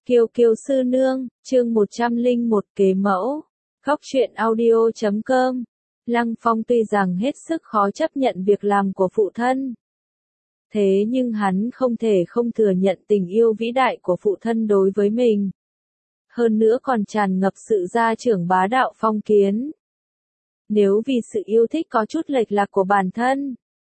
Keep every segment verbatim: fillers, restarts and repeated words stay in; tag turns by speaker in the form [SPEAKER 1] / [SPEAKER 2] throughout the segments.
[SPEAKER 1] Kiều Kiều sư nương, chương một trăm lẻ một kế mẫu. Góc truyện audio chấm com. Lăng Phong tuy rằng hết sức khó chấp nhận việc làm của phụ thân. Thế nhưng hắn không thể không thừa nhận tình yêu vĩ đại của phụ thân đối với mình. Hơn nữa còn tràn ngập sự gia trưởng bá đạo phong kiến. Nếu vì sự yêu thích có chút lệch lạc của bản thân,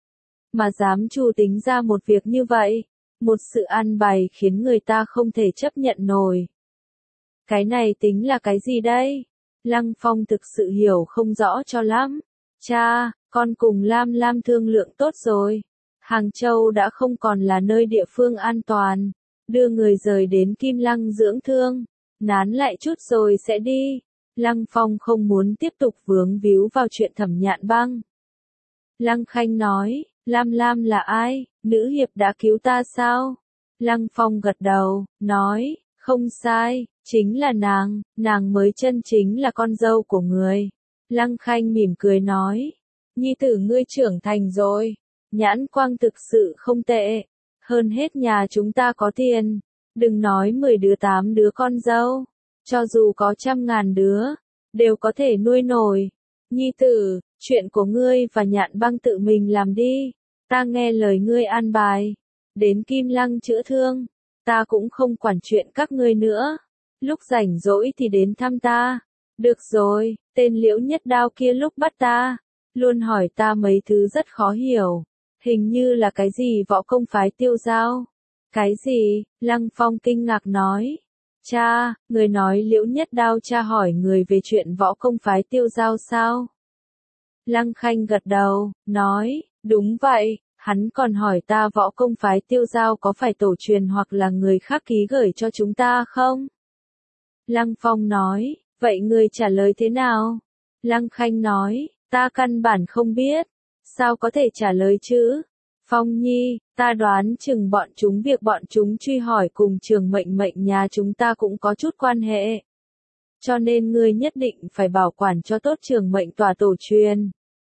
[SPEAKER 1] mà dám chủ tính ra một việc như vậy, một sự an bài khiến người ta không thể chấp nhận nổi. Cái này tính là cái gì đây? Lăng Phong thực sự hiểu không rõ cho lắm. Cha, con cùng Lam Lam thương lượng tốt rồi. Hàng Châu đã không còn là nơi địa phương an toàn. Đưa người rời đến Kim Lăng dưỡng thương. Nán lại chút rồi sẽ đi. Lăng Phong không muốn tiếp tục vướng víu vào chuyện Thẩm Nhạn Băng. Lăng Khanh nói, Lam Lam là ai? Nữ hiệp đã cứu ta sao? Lăng Phong gật đầu, nói, không sai, chính là nàng, nàng mới chân chính là con dâu của người. Lăng Khanh mỉm cười nói, nhi tử ngươi trưởng thành rồi, nhãn quang thực sự không tệ, hơn hết nhà chúng ta có tiền, đừng nói mười đứa tám đứa con dâu, cho dù có trăm ngàn đứa, đều có thể nuôi nổi. Nhi tử, chuyện của ngươi và Nhạn Băng tự mình làm đi, ta nghe lời ngươi an bài, đến Kim Lăng chữa thương, ta cũng không quản chuyện các ngươi nữa, lúc rảnh rỗi thì đến thăm ta. Được rồi, tên Liễu Nhất Đao kia lúc bắt ta, luôn hỏi ta mấy thứ rất khó hiểu, hình như là cái gì võ công phái Tiêu Giao. Cái gì? Lăng Phong kinh ngạc nói. Cha, người nói Liễu Nhất Đao cha hỏi người về chuyện võ công phái Tiêu Giao sao? Lăng Khanh gật đầu, nói, đúng vậy, hắn còn hỏi ta võ công phái Tiêu Giao có phải tổ truyền hoặc là người khác ký gửi cho chúng ta không? Lăng Phong nói, vậy người trả lời thế nào? Lăng Khanh nói, ta căn bản không biết, sao có thể trả lời chứ? Phong Nhi, ta đoán chừng bọn chúng việc bọn chúng truy hỏi cùng Trường Mệnh Mệnh nhà chúng ta cũng có chút quan hệ. Cho nên ngươi nhất định phải bảo quản cho tốt Trường Mệnh tòa tổ truyền.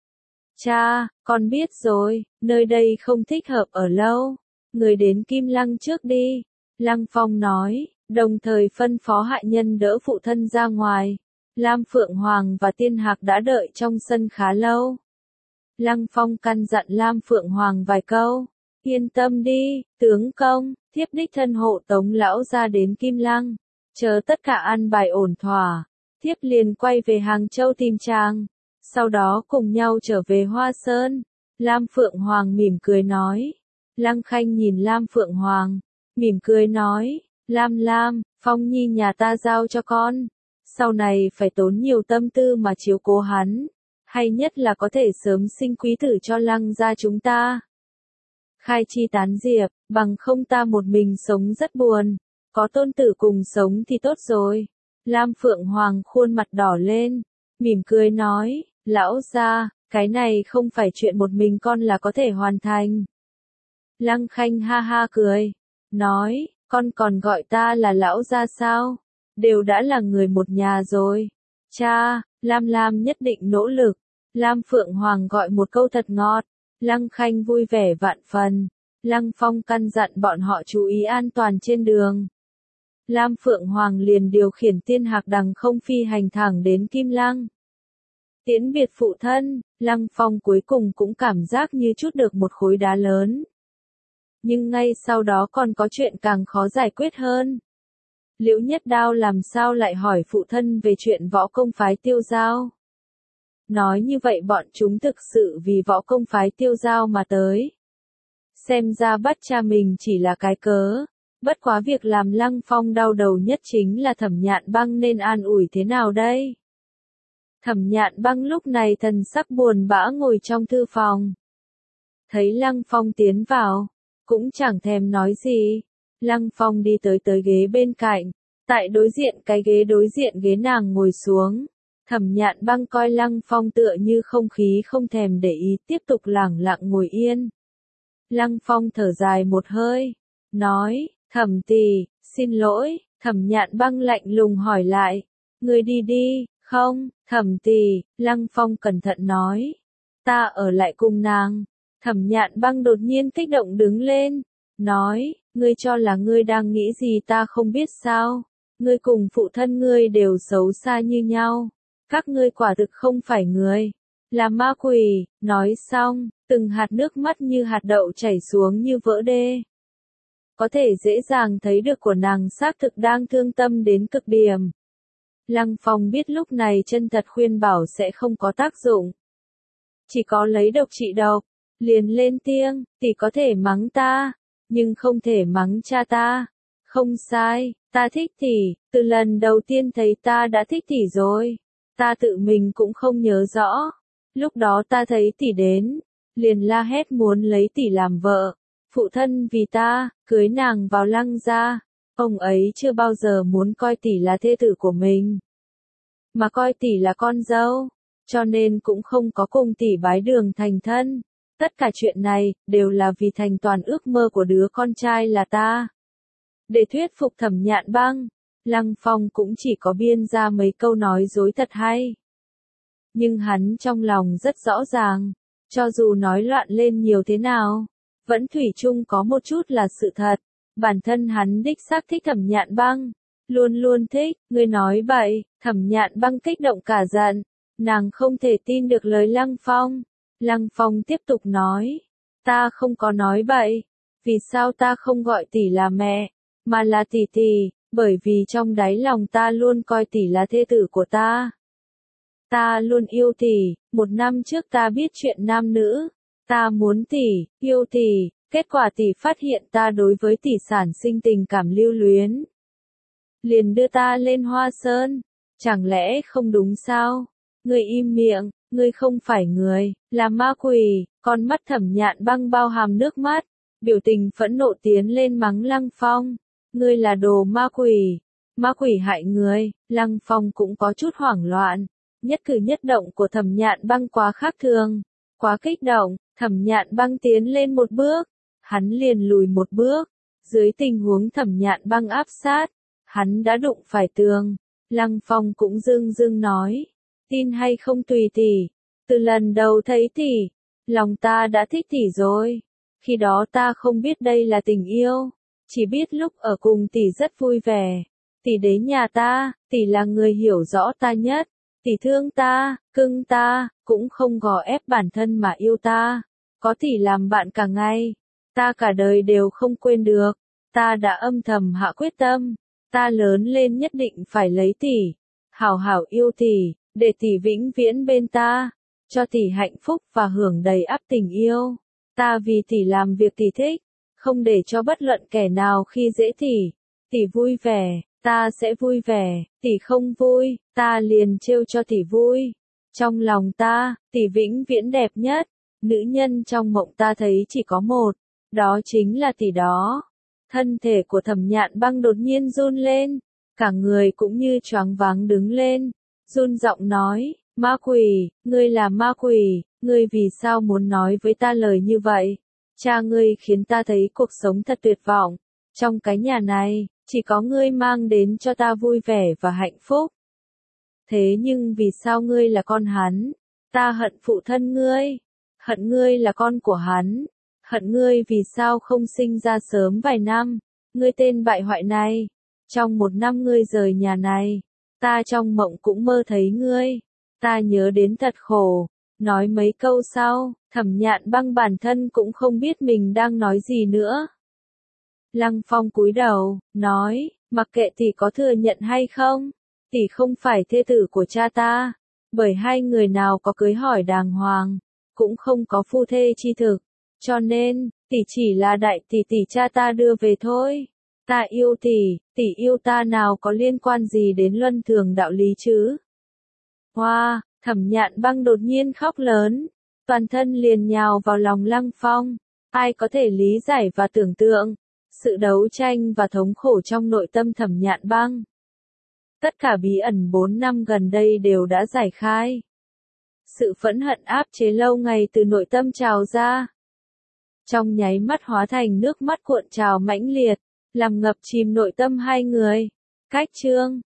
[SPEAKER 1] Cha, con biết rồi, nơi đây không thích hợp ở lâu. Người đến Kim Lăng trước đi. Lăng Phong nói, đồng thời phân phó hạ nhân đỡ phụ thân ra ngoài. Lam Phượng Hoàng và Tiên Hạc đã đợi trong sân khá lâu. Lăng Phong căn dặn Lam Phượng Hoàng vài câu. Yên tâm đi, tướng công, thiếp đích thân hộ tống lão ra đến Kim Lăng. Chờ tất cả an bài ổn thỏa, thiếp liền quay về Hàng Châu tìm chàng. Sau đó cùng nhau trở về Hoa Sơn. Lam Phượng Hoàng mỉm cười nói. Lăng Khanh nhìn Lam Phượng Hoàng, mỉm cười nói, Lam Lam, Phong Nhi nhà ta giao cho con. Sau này phải tốn nhiều tâm tư mà chiếu cố hắn. Hay nhất là có thể sớm sinh quý tử cho Lăng gia chúng ta. Khai chi tán diệp, bằng không ta một mình sống rất buồn. Có tôn tử cùng sống thì tốt rồi. Lam Phượng Hoàng khuôn mặt đỏ lên, mỉm cười nói, lão gia, cái này không phải chuyện một mình con là có thể hoàn thành. Lăng Khanh ha ha cười, nói, con còn gọi ta là lão gia sao? Đều đã là người một nhà rồi. Cha, Lam Lam nhất định nỗ lực. Lam Phượng Hoàng gọi một câu thật ngọt. Lăng Khanh vui vẻ vạn phần. Lăng Phong căn dặn bọn họ chú ý an toàn trên đường. Lam Phượng Hoàng liền điều khiển Tiên Hạc đằng không phi hành thẳng đến Kim Lăng. Tiễn biệt phụ thân, Lăng Phong cuối cùng cũng cảm giác như chút được một khối đá lớn. Nhưng ngay sau đó còn có chuyện càng khó giải quyết hơn. Liễu Nhất Đao làm sao lại hỏi phụ thân về chuyện võ công phái Tiêu Giao? Nói như vậy bọn chúng thực sự vì võ công phái Tiêu Giao mà tới. Xem ra bắt cha mình chỉ là cái cớ. Bất quá việc làm Lăng Phong đau đầu nhất chính là Thẩm Nhạn Băng nên an ủi thế nào đây? Thẩm Nhạn Băng lúc này thần sắc buồn bã ngồi trong thư phòng. Thấy Lăng Phong tiến vào, cũng chẳng thèm nói gì. Lăng Phong đi tới tới ghế bên cạnh, tại đối diện cái ghế đối diện ghế nàng ngồi xuống. Thẩm Nhạn Băng coi Lăng Phong tựa như không khí không thèm để ý, tiếp tục lẳng lặng ngồi yên. Lăng Phong thở dài một hơi, nói, Thẩm tỷ, xin lỗi. Thẩm Nhạn Băng lạnh lùng hỏi lại, người đi đi, không? Thẩm tỷ, Lăng Phong cẩn thận nói, ta ở lại cùng nàng. Thẩm Nhạn Băng đột nhiên kích động đứng lên, nói, ngươi cho là ngươi đang nghĩ gì ta không biết sao? Ngươi cùng phụ thân ngươi đều xấu xa như nhau. Các ngươi quả thực không phải người, là ma quỷ. Nói xong, từng hạt nước mắt như hạt đậu chảy xuống như vỡ đê. Có thể dễ dàng thấy được của nàng xác thực đang thương tâm đến cực điểm. Lăng Phong biết lúc này chân thật khuyên bảo sẽ không có tác dụng. Chỉ có lấy độc trị độc, liền lên tiếng, tỷ có thể mắng ta, nhưng không thể mắng cha ta. Không sai, ta thích tỷ, từ lần đầu tiên thấy ta đã thích tỷ rồi. Ta tự mình cũng không nhớ rõ. Lúc đó ta thấy tỷ đến, liền la hét muốn lấy tỷ làm vợ. Phụ thân vì ta, cưới nàng vào Lăng gia. Ông ấy chưa bao giờ muốn coi tỷ là thê tử của mình, mà coi tỷ là con dâu, cho nên cũng không có cùng tỷ bái đường thành thân. Tất cả chuyện này, đều là vì thành toàn ước mơ của đứa con trai là ta. Để thuyết phục Thẩm Nhạn Băng, Lăng Phong cũng chỉ có biên ra mấy câu nói dối thật hay. Nhưng hắn trong lòng rất rõ ràng, cho dù nói loạn lên nhiều thế nào, vẫn thủy chung có một chút là sự thật. Bản thân hắn đích xác thích Thẩm Nhạn Băng, luôn luôn thích. Ngươi nói bậy. Thẩm Nhạn Băng kích động cả giận, nàng không thể tin được lời Lăng Phong. Lăng Phong tiếp tục nói, ta không có nói bậy, vì sao ta không gọi tỷ là mẹ, mà là tỷ tỷ, bởi vì trong đáy lòng ta luôn coi tỷ là thê tử của ta. Ta luôn yêu tỷ, một năm trước ta biết chuyện nam nữ, ta muốn tỷ, yêu tỷ, kết quả tỷ phát hiện ta đối với tỷ sản sinh tình cảm lưu luyến. Liền đưa ta lên Hoa Sơn, chẳng lẽ không đúng sao? Ngươi im miệng, ngươi không phải người, là ma quỷ. Con mắt Thẩm Nhạn Băng bao hàm nước mắt, biểu tình phẫn nộ tiến lên mắng Lăng Phong. Ngươi là đồ ma quỷ, ma quỷ hại người. Lăng Phong cũng có chút hoảng loạn, nhất cử nhất động của Thẩm Nhạn Băng quá khác thường, quá kích động. Thẩm Nhạn Băng tiến lên một bước, hắn liền lùi một bước. Dưới tình huống Thẩm Nhạn Băng áp sát, hắn đã đụng phải tường. Lăng Phong cũng dưng dưng nói, tin hay không tùy tỷ, từ lần đầu thấy tỷ, lòng ta đã thích tỷ rồi. Khi đó ta không biết đây là tình yêu, chỉ biết lúc ở cùng tỷ rất vui vẻ. Tỷ đến nhà ta, tỷ là người hiểu rõ ta nhất, tỷ thương ta, cưng ta, cũng không gò ép bản thân mà yêu ta. Có tỷ làm bạn cả ngày, ta cả đời đều không quên được. Ta đã âm thầm hạ quyết tâm, ta lớn lên nhất định phải lấy tỷ, hảo hảo yêu tỷ, để tỷ vĩnh viễn bên ta, cho tỷ hạnh phúc và hưởng đầy ắp tình yêu. Ta vì tỷ làm việc tỷ thích, không để cho bất luận kẻ nào khi dễ tỷ. Tỷ vui vẻ, ta sẽ vui vẻ, tỷ không vui, ta liền trêu cho tỷ vui. Trong lòng ta, tỷ vĩnh viễn đẹp nhất, nữ nhân trong mộng ta thấy chỉ có một, đó chính là tỷ đó. Thân thể của Thẩm Nhạn Băng đột nhiên run lên, cả người cũng như choáng váng đứng lên, run giọng nói, ma quỷ, ngươi là ma quỷ, ngươi vì sao muốn nói với ta lời như vậy? Cha ngươi khiến ta thấy cuộc sống thật tuyệt vọng, trong cái nhà này, chỉ có ngươi mang đến cho ta vui vẻ và hạnh phúc. Thế nhưng vì sao ngươi là con hắn? Ta hận phụ thân ngươi, hận ngươi là con của hắn. Hận ngươi vì sao không sinh ra sớm vài năm, ngươi tên bại hoại này. Trong một năm ngươi rời nhà này, ta trong mộng cũng mơ thấy ngươi. Ta nhớ đến thật khổ. Nói mấy câu sau, Thẩm Nhạn Băng bản thân cũng không biết mình đang nói gì nữa. Lăng Phong cúi đầu, nói, mặc kệ tỷ có thừa nhận hay không, tỷ không phải thê tử của cha ta, bởi hai người nào có cưới hỏi đàng hoàng, cũng không có phu thê chi thực. Cho nên, tỷ chỉ là đại tỷ tỷ cha ta đưa về thôi. Ta yêu tỷ, tỷ yêu ta nào có liên quan gì đến luân thường đạo lý chứ? Hoa, wow, Thẩm Nhạn Băng đột nhiên khóc lớn, toàn thân liền nhào vào lòng Lăng Phong. Ai có thể lý giải và tưởng tượng sự đấu tranh và thống khổ trong nội tâm Thẩm Nhạn Băng. Tất cả bí ẩn bốn năm gần đây đều đã giải khai. Sự phẫn hận áp chế lâu ngày từ nội tâm trào ra, trong nháy mắt hóa thành nước mắt cuộn trào mãnh liệt, làm ngập chìm nội tâm hai người. Cách chương